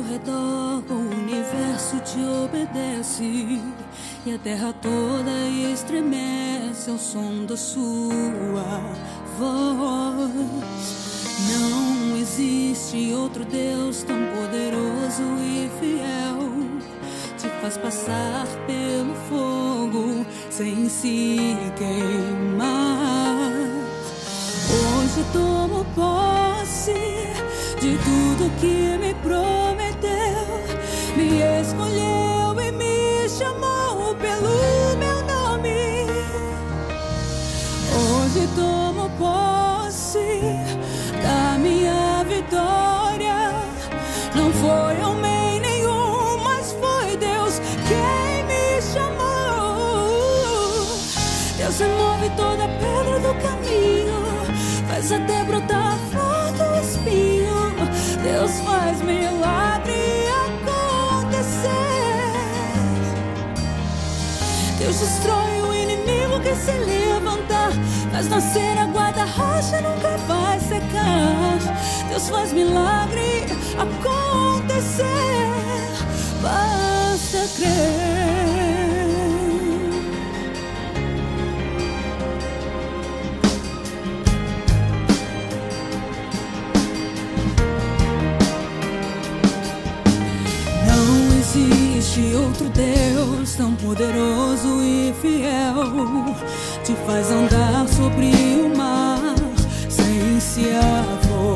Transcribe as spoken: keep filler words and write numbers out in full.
redor, o universo te obedece e a terra toda estremece ao som da sua voz. Não existe outro Deus tão poderoso e fiel, te faz passar pelo fogo sem se queimar. Hoje tomo posse de tudo que me prometeu, me escolheu e me chamou pelo meu nome. Hoje tomo posse da minha vitória. Não foi homem nenhum, mas foi Deus quem me chamou. Deus remove toda pedra do caminho, faz até brotar a flor do espinho. Deus faz milagre acontecer. Deus destrói o inimigo que se levantar, faz nascer a guarda-rocha, nunca vai secar. Deus faz milagre acontecer, basta crer. Não existe outro Deus tão poderoso e fiel, te faz andar sobre o mar sem se afogar.